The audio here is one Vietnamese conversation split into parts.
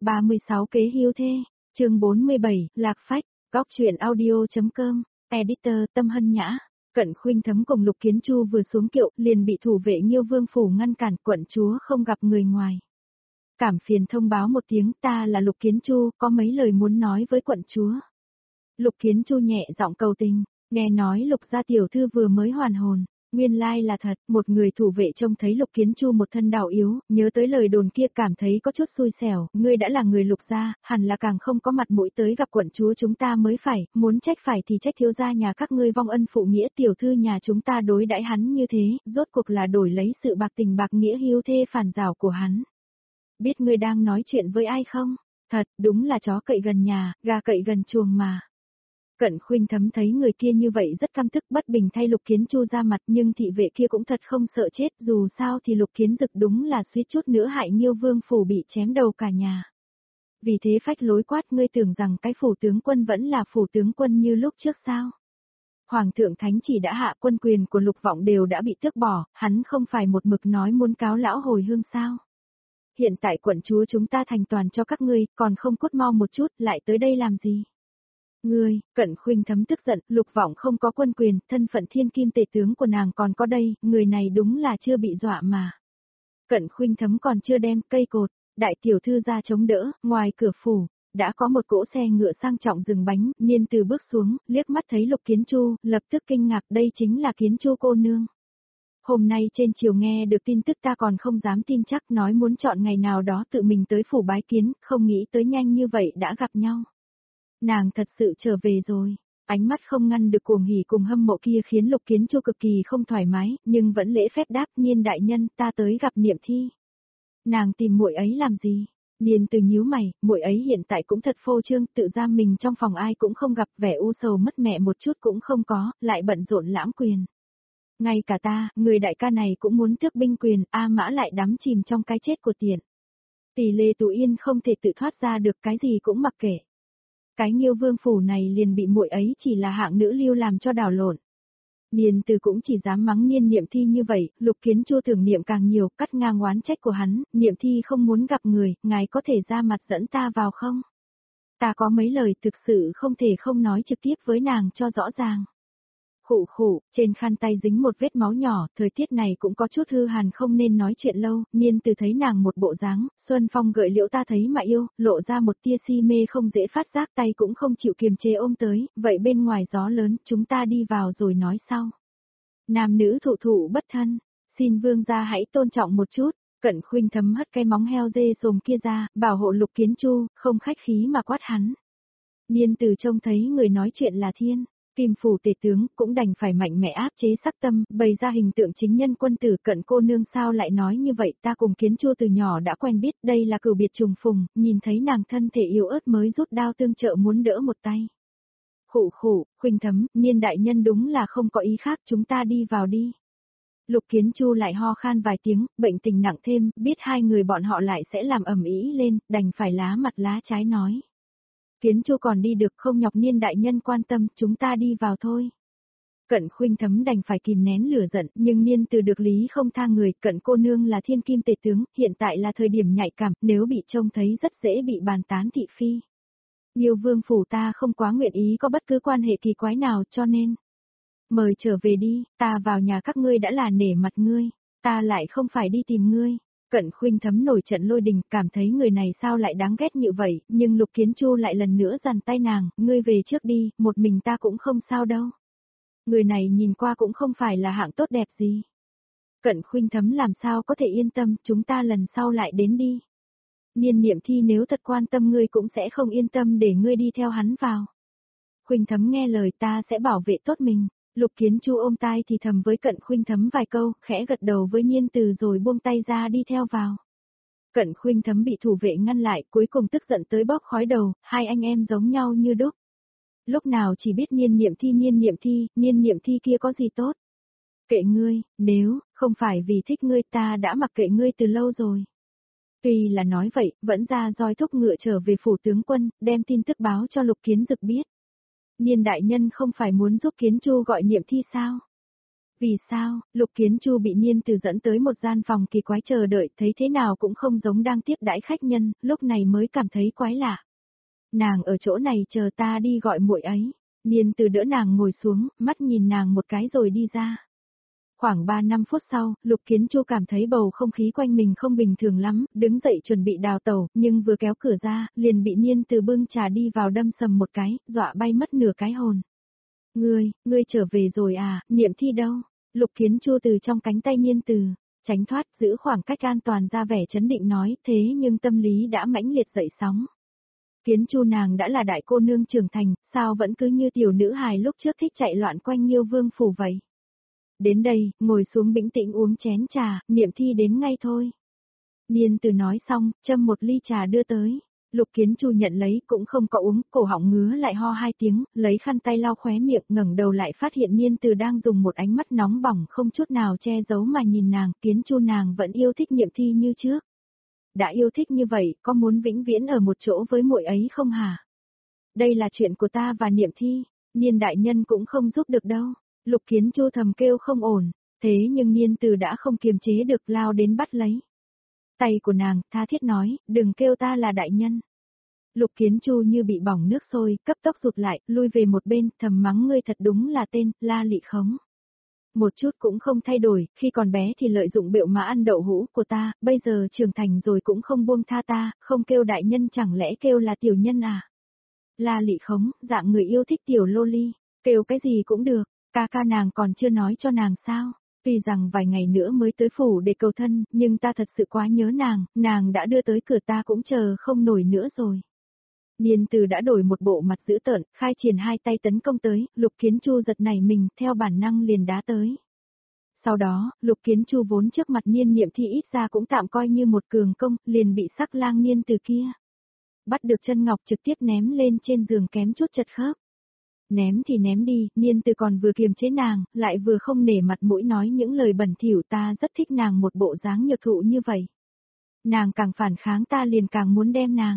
36 kế hưu thê, chương 47, lạc phách, góc truyện audio.com, editor Tâm Hân Nhã. Cận Khuynh Thấm cùng Lục Kiến Chu vừa xuống kiệu, liền bị thủ vệ Nhiêu Vương phủ ngăn cản, quận chúa không gặp người ngoài. Cảm phiền thông báo một tiếng, ta là Lục Kiến Chu, có mấy lời muốn nói với quận chúa. Lục Kiến Chu nhẹ giọng cầu tình, nghe nói Lục gia tiểu thư vừa mới hoàn hồn. Nguyên lai là thật, một người thủ vệ trông thấy Lục Kiến Chu một thân đau yếu, nhớ tới lời đồn kia cảm thấy có chút xui xẻo, ngươi đã là người Lục gia, hẳn là càng không có mặt mũi tới gặp quận chúa chúng ta mới phải, muốn trách phải thì trách thiếu gia nhà các ngươi vong ân phụ nghĩa, tiểu thư nhà chúng ta đối đãi hắn như thế, rốt cuộc là đổi lấy sự bạc tình bạc nghĩa hiếu thê phản giảo của hắn. Biết ngươi đang nói chuyện với ai không? Thật, đúng là chó cậy gần nhà, gà cậy gần chuồng mà. Cận Khuynh Thấm thấy người kia như vậy rất căm tức, bất bình thay Lục Kiến Chu ra mặt, nhưng thị vệ kia cũng thật không sợ chết, dù sao thì Lục Kiến Dực đúng là suýt chút nữa hại Nhiêu Vương phủ bị chém đầu cả nhà. Vì thế phách lối quát, ngươi tưởng rằng cái phủ tướng quân vẫn là phủ tướng quân như lúc trước sao? Hoàng thượng thánh chỉ đã hạ, quân quyền của Lục Vọng đều đã bị tước bỏ, hắn không phải một mực nói muốn cáo lão hồi hương sao? Hiện tại quận chúa chúng ta thành toàn cho các ngươi, còn không cút mau một chút, lại tới đây làm gì? Ngươi, Cận Khuynh Thấm tức giận, Lục Vọng không có quân quyền, thân phận thiên kim tể tướng của nàng còn có đây, người này đúng là chưa bị dọa mà. Cận Khuynh Thấm còn chưa đem cây cột, đại tiểu thư ra chống đỡ, ngoài cửa phủ, đã có một cỗ xe ngựa sang trọng dừng bánh, Niên Từ bước xuống, liếc mắt thấy Lục Kiến Chu, lập tức kinh ngạc, đây chính là Kiến Chu cô nương. Hôm nay trên chiều nghe được tin tức ta còn không dám tin chắc, nói muốn chọn ngày nào đó tự mình tới phủ bái kiến, không nghĩ tới nhanh như vậy đã gặp nhau. Nàng thật sự trở về rồi, ánh mắt không ngăn được cuồng hỉ cùng hâm mộ kia khiến Lục Kiến Chu cực kỳ không thoải mái, nhưng vẫn lễ phép đáp, Niên đại nhân, ta tới gặp Niệm Thi. Nàng tìm muội ấy làm gì? Niên Từ nhíu mày, muội ấy hiện tại cũng thật phô trương, tự giam mình trong phòng ai cũng không gặp, vẻ u sầu mất mẹ một chút cũng không có, lại bận rộn lãm quyền. Ngay cả ta, người đại ca này cũng muốn tước binh quyền, A Mã lại đắm chìm trong cái chết của Tiện. Tỷ Lê Tú Yên không thể tự thoát ra được, cái gì cũng mặc kệ. Cái Nhiêu Vương phủ này liền bị muội ấy chỉ là hạng nữ lưu làm cho đảo lộn. Niên Từ cũng chỉ dám mắng Niên Niệm Thi như vậy, Lục Kiến Chu tưởng niệm càng nhiều, cắt ngang oán trách của hắn, Niệm Thi không muốn gặp người, ngài có thể ra mặt dẫn ta vào không? Ta có mấy lời thực sự không thể không nói trực tiếp với nàng cho rõ ràng. Khụ khụ, trên khăn tay dính một vết máu nhỏ, thời tiết này cũng có chút hư hàn không nên nói chuyện lâu, Niên Từ thấy nàng một bộ dáng, Xuân Phong gợi liễu ta thấy mà yêu, lộ ra một tia si mê không dễ phát giác, tay cũng không chịu kiềm chế ôm tới, vậy bên ngoài gió lớn, chúng ta đi vào rồi nói sau. Nam nữ thụ thụ bất thân, xin vương gia hãy tôn trọng một chút. Cận Khuynh Thấm hất cái móng heo dê sồm kia ra, bảo hộ Lục Kiến Chu, không khách khí mà quát hắn. Niên Từ trông thấy người nói chuyện là Thiên Kim phủ tể tướng, cũng đành phải mạnh mẽ áp chế sắc tâm, bày ra hình tượng chính nhân quân tử. Cận cô nương sao lại nói như vậy, ta cùng Kiến Chu từ nhỏ đã quen biết, đây là cửu biệt trùng phùng, nhìn thấy nàng thân thể yếu ớt mới rút đao tương trợ muốn đỡ một tay. Khụ khụ, Khuynh Thấm, Niên đại nhân đúng là không có ý khác, chúng ta đi vào đi. Lục Kiến Chu lại ho khan vài tiếng, bệnh tình nặng thêm, biết hai người bọn họ lại sẽ làm ầm ĩ lên, đành phải lá mặt lá trái nói. Kiến Chu còn đi được, không nhọc Niên đại nhân quan tâm, chúng ta đi vào thôi. Cận Khuynh Thấm đành phải kìm nén lửa giận, nhưng Niên Từ được lý không tha người, Cận cô nương là thiên kim tể tướng, hiện tại là thời điểm nhạy cảm, nếu bị trông thấy rất dễ bị bàn tán thị phi. Nhiêu Vương phủ ta không quá nguyện ý có bất cứ quan hệ kỳ quái nào, cho nên mời trở về đi, ta vào nhà các ngươi đã là nể mặt ngươi, ta lại không phải đi tìm ngươi. Cận Khuynh Thấm nổi trận lôi đình, cảm thấy người này sao lại đáng ghét như vậy, nhưng Lục Kiến Chu lại lần nữa giằng tay nàng, ngươi về trước đi, một mình ta cũng không sao đâu. Người này nhìn qua cũng không phải là hạng tốt đẹp gì. Cận Khuynh Thấm làm sao có thể yên tâm, chúng ta lần sau lại đến đi. Niên Niệm Thi nếu thật quan tâm ngươi cũng sẽ không yên tâm để ngươi đi theo hắn vào. Khuynh Thấm nghe lời, ta sẽ bảo vệ tốt mình. Lục Kiến Chu ôm tai thì thầm với Cận Khuynh Thấm vài câu, khẽ gật đầu với Niên Từ rồi buông tay ra đi theo vào. Cận Khuynh Thấm bị thủ vệ ngăn lại, cuối cùng tức giận tới bóp khói đầu, hai anh em giống nhau như đúc. Lúc nào chỉ biết Niên Niệm Thi, Niên Niệm Thi kia có gì tốt. Kệ ngươi, nếu không phải vì thích ngươi ta đã mặc kệ ngươi từ lâu rồi. Tuy là nói vậy, vẫn ra roi thúc ngựa trở về phủ tướng quân, đem tin tức báo cho Lục Kiến Dực biết. Niên đại nhân không phải muốn giúp Kiến Chu gọi Niệm Thi sao? Vì sao, Lục Kiến Chu bị Niên Từ dẫn tới một gian phòng kỳ quái chờ đợi, thấy thế nào cũng không giống đang tiếp đãi khách nhân, lúc này mới cảm thấy quái lạ. Nàng ở chỗ này chờ ta đi gọi muội ấy. Niên Từ đỡ nàng ngồi xuống, mắt nhìn nàng một cái rồi đi ra. Khoảng 3-5 phút sau, Lục Kiến Chu cảm thấy bầu không khí quanh mình không bình thường lắm, đứng dậy chuẩn bị đào tẩu, nhưng vừa kéo cửa ra, liền bị Niên Từ bưng trà đi vào đâm sầm một cái, dọa bay mất nửa cái hồn. Ngươi trở về rồi à, Niệm Thi đâu? Lục Kiến Chu từ trong cánh tay Niên Từ, tránh thoát, giữ khoảng cách an toàn ra vẻ chấn định nói, thế nhưng tâm lý đã mãnh liệt dậy sóng. Kiến Chu nàng đã là đại cô nương trưởng thành, sao vẫn cứ như tiểu nữ hài lúc trước thích chạy loạn quanh Nhiêu Vương phủ vậy? Đến đây, ngồi xuống bình tĩnh uống chén trà, Niệm Thi đến ngay thôi. Niên Từ nói xong, châm một ly trà đưa tới. Lục Kiến Chu nhận lấy cũng không có uống, cổ họng ngứa lại ho 2 tiếng, lấy khăn tay lau khóe miệng, ngẩng đầu lại phát hiện Niên Từ đang dùng một ánh mắt nóng bỏng không chút nào che giấu mà nhìn nàng, Kiến Chu nàng vẫn yêu thích Niệm Thi như trước. Đã yêu thích như vậy, có muốn vĩnh viễn ở một chỗ với muội ấy không hả? Đây là chuyện của ta và Niệm Thi, Niên đại nhân cũng không giúp được đâu. Lục Kiến Chu thầm kêu không ổn, thế nhưng Niên Từ đã không kiềm chế được lao đến bắt lấy tay của nàng, tha thiết nói, đừng kêu ta là đại nhân. Lục Kiến Chu như bị bỏng nước sôi, cấp tốc rụt lại, lui về một bên, thầm mắng ngươi thật đúng là tên, La Lị Khống. Một chút cũng không thay đổi, khi còn bé thì lợi dụng bệu mà ăn đậu hũ của ta, bây giờ trưởng thành rồi cũng không buông tha ta, không kêu đại nhân chẳng lẽ kêu là tiểu nhân à? La Lị Khống, dạng người yêu thích tiểu lô ly, kêu cái gì cũng được, ca ca nàng còn chưa nói cho nàng sao? Tuy rằng vài ngày nữa mới tới phủ để cầu thân, nhưng ta thật sự quá nhớ nàng đã đưa tới cửa ta cũng chờ không nổi nữa rồi. Niên Từ đã đổi một bộ mặt dữ tợn, khai triển 2 tay tấn công tới, Lục Kiến Chu giật nảy mình, theo bản năng liền đá tới. Sau đó, Lục Kiến Chu vốn trước mặt Niệm Thi ít ra cũng tạm coi như một cường công, liền bị sắc lang Niên Từ kia bắt được chân ngọc trực tiếp ném lên trên giường kém chút chật khớp. Ném thì ném đi, Niên Từ còn vừa kiềm chế nàng, lại vừa không nể mặt mũi nói những lời bẩn thỉu, ta rất thích nàng một bộ dáng nhược thụ như vậy. Nàng càng phản kháng ta liền càng muốn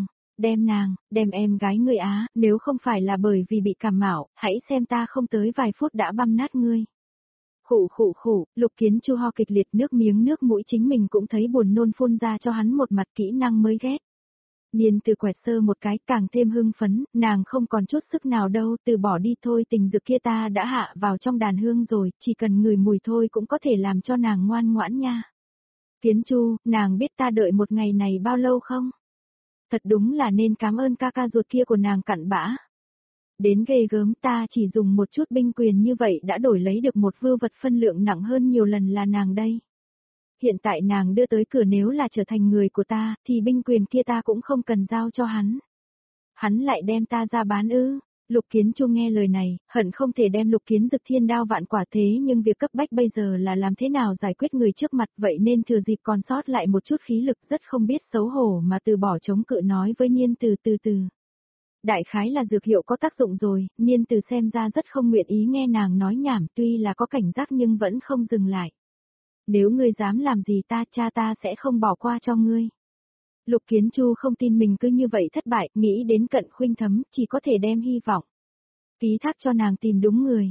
đem em gái ngươi á, nếu không phải là bởi vì bị cảm mạo, hãy xem ta không tới vài phút đã băm nát ngươi. Khụ, Lục Kiến Chu ho kịch liệt, nước miếng nước mũi chính mình cũng thấy buồn nôn phun ra cho hắn một mặt kỹ năng mới ghét. Niên Từ quẹt sơ một cái càng thêm hưng phấn, nàng không còn chút sức nào đâu, từ bỏ đi thôi, tình dược kia ta đã hạ vào trong đàn hương rồi, chỉ cần ngửi mùi thôi cũng có thể làm cho nàng ngoan ngoãn nha. Kiến Chu, nàng biết ta đợi một ngày này bao lâu không? Thật đúng là nên cảm ơn ca ca ruột kia của nàng cặn bã. Đến ghê gớm, ta chỉ dùng một chút binh quyền như vậy đã đổi lấy được một vưu vật phân lượng nặng hơn nhiều lần là nàng đây. Hiện tại nàng đưa tới cửa, nếu là trở thành người của ta, thì binh quyền kia ta cũng không cần giao cho hắn. Hắn lại đem ta ra bán ư? Lục Kiến Chu nghe lời này, hận không thể đem Lục Kiến Dực thiên đao vạn quả, thế nhưng việc cấp bách bây giờ là làm thế nào giải quyết người trước mặt, vậy nên thừa dịp còn sót lại một chút khí lực, rất không biết xấu hổ mà từ bỏ chống cự nói với Niên Từ. Đại khái là dược hiệu có tác dụng rồi, Niên Từ xem ra rất không nguyện ý nghe nàng nói nhảm, tuy là có cảnh giác nhưng vẫn không dừng lại. Nếu ngươi dám làm gì ta, cha ta sẽ không bỏ qua cho ngươi. Lục Kiến Chu không tin mình cứ như vậy thất bại, nghĩ đến Cận Khuynh Thấm, chỉ có thể đem hy vọng ký thác cho nàng tìm đúng người.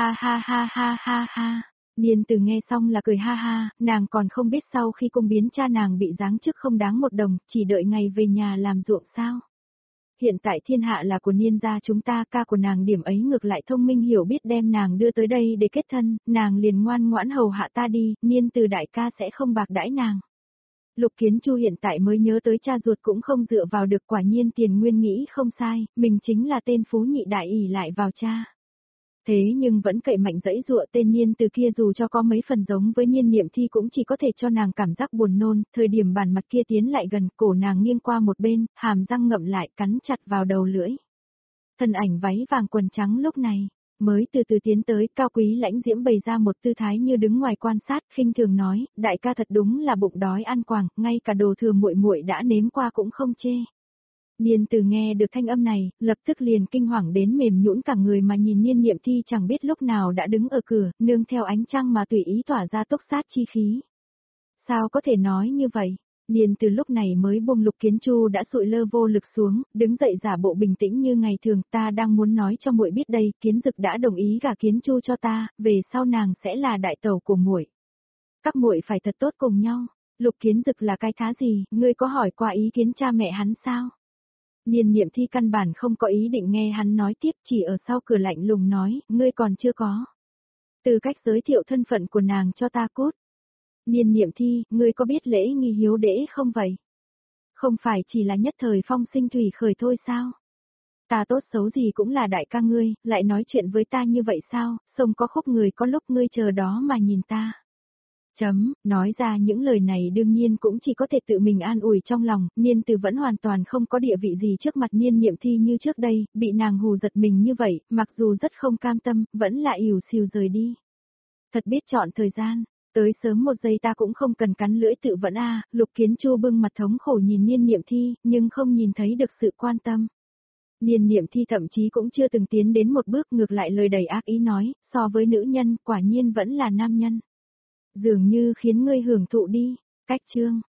Ha. Niên Từ nghe xong là cười ha ha, nàng còn không biết sau khi cung biến cha nàng bị giáng chức không đáng một đồng, chỉ đợi ngày về nhà làm ruộng sao. Hiện tại thiên hạ là của Niên gia chúng ta, ca của nàng điểm ấy ngược lại thông minh hiểu biết đem nàng đưa tới đây để kết thân, nàng liền ngoan ngoãn hầu hạ ta đi, Niên Từ đại ca sẽ không bạc đãi nàng. Lục Kiến Chu hiện tại mới nhớ tới cha ruột cũng không dựa vào được, quả nhiên Tiền Nguyên nghĩ không sai, mình chính là tên phú nhị đại ỷ lại vào cha. Thế nhưng vẫn cậy mạnh dãy dụa, tên Niên Từ kia dù cho có mấy phần giống với Niệm Thi cũng chỉ có thể cho nàng cảm giác buồn nôn, thời điểm bản mặt kia tiến lại gần, cổ nàng nghiêng qua một bên, hàm răng ngậm lại cắn chặt vào đầu lưỡi. Thân ảnh váy vàng quần trắng lúc này mới từ từ tiến tới, cao quý lãnh diễm bày ra một tư thái như đứng ngoài quan sát, khinh thường nói, đại ca thật đúng là bụng đói ăn quàng, ngay cả đồ thừa muội đã nếm qua cũng không chê. Niên Từ nghe được thanh âm này, lập tức liền kinh hoàng đến mềm nhũn cả người mà nhìn Niệm Thi chẳng biết lúc nào đã đứng ở cửa, nương theo ánh trăng mà tùy ý tỏa ra tốc sát chi khí. Sao có thể nói như vậy? Niên từ lúc này mới buông Lục Kiến Chu đã sụi lơ vô lực xuống, đứng dậy giả bộ bình tĩnh như ngày thường, ta đang muốn nói cho muội biết đây, Kiến Dực đã đồng ý gả Kiến Chu cho ta, về sau nàng sẽ là đại tẩu của muội. Các muội phải thật tốt cùng nhau. Lục Kiến Dực là cái thá gì, ngươi có hỏi qua ý kiến cha mẹ hắn sao? Niên Niệm Thi căn bản không có ý định nghe hắn nói tiếp, chỉ ở sau cửa lạnh lùng nói, ngươi còn chưa có. Từ cách giới thiệu thân phận của nàng cho ta cút. Niên Niệm Thi, ngươi có biết lễ nghi hiếu đễ không vậy? Không phải chỉ là nhất thời phong sinh thủy khởi thôi sao? Ta tốt xấu gì cũng là đại ca ngươi, lại nói chuyện với ta như vậy sao, sông có khúc người có lúc ngươi chờ đó mà nhìn ta. Nói ra những lời này đương nhiên cũng chỉ có thể tự mình an ủi trong lòng, Niên Từ vẫn hoàn toàn không có địa vị gì trước mặt Niên Niệm Thi như trước đây, bị nàng hù giật mình như vậy, mặc dù rất không cam tâm, vẫn là ỉu xìu rời đi. Thật biết chọn thời gian, tới sớm một giây ta cũng không cần cắn lưỡi tự vẫn Lục Kiến Chu bưng mặt thống khổ nhìn Niên Niệm Thi, nhưng không nhìn thấy được sự quan tâm. Niên Niệm Thi thậm chí cũng chưa từng tiến đến một bước, ngược lại lời đầy ác ý nói, so với nữ nhân, quả nhiên vẫn là nam nhân. Dường như khiến ngươi hưởng thụ đi. Cách chương